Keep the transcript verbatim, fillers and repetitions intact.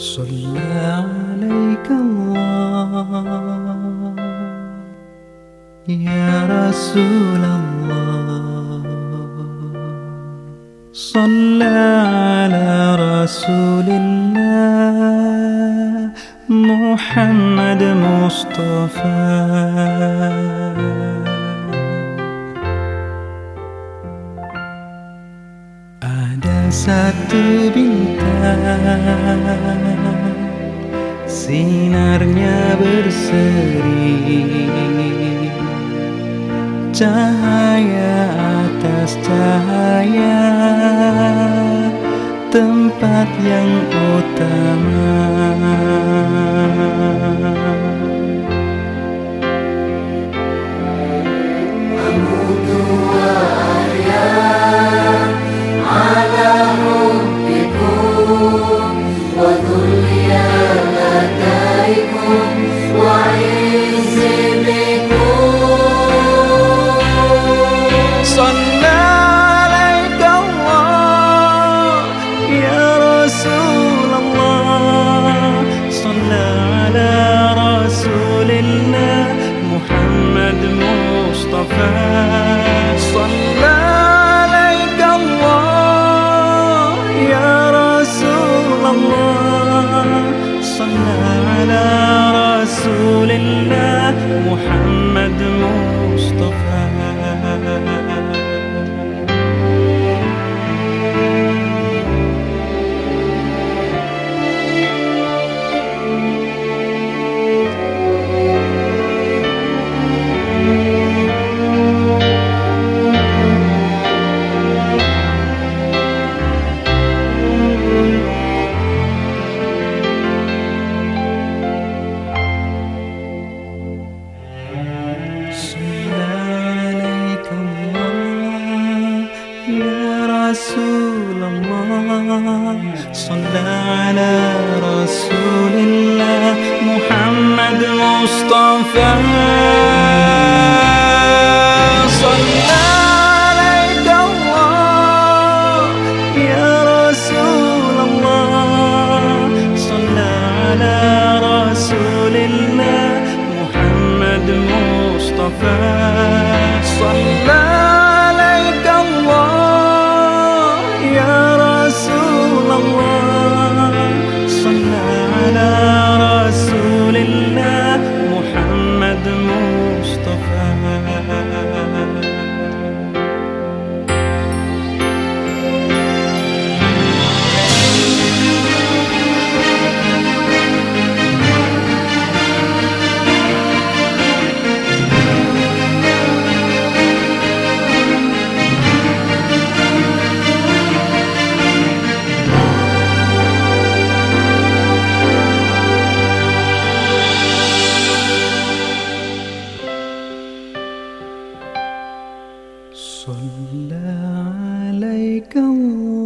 صلى عليك الله يا رسول الله، صلى على رسول الله محمد مصطفى. Ada satu bintang, sinarnya berseri, cahaya atas cahaya, tempat yang utama. محمد مصطفى صلى عليك الله يا رسول الله، صلى على رسول الله محمد مصطفى. رسول الله صلى على رسول الله محمد مصطفى. صلى عليك الله يا رسول الله، صلى على رسول الله محمد مصطفى. صلى عليك الله يا رسول الله، صلى على رسول الله محمد مصطفى. صلى عليك الله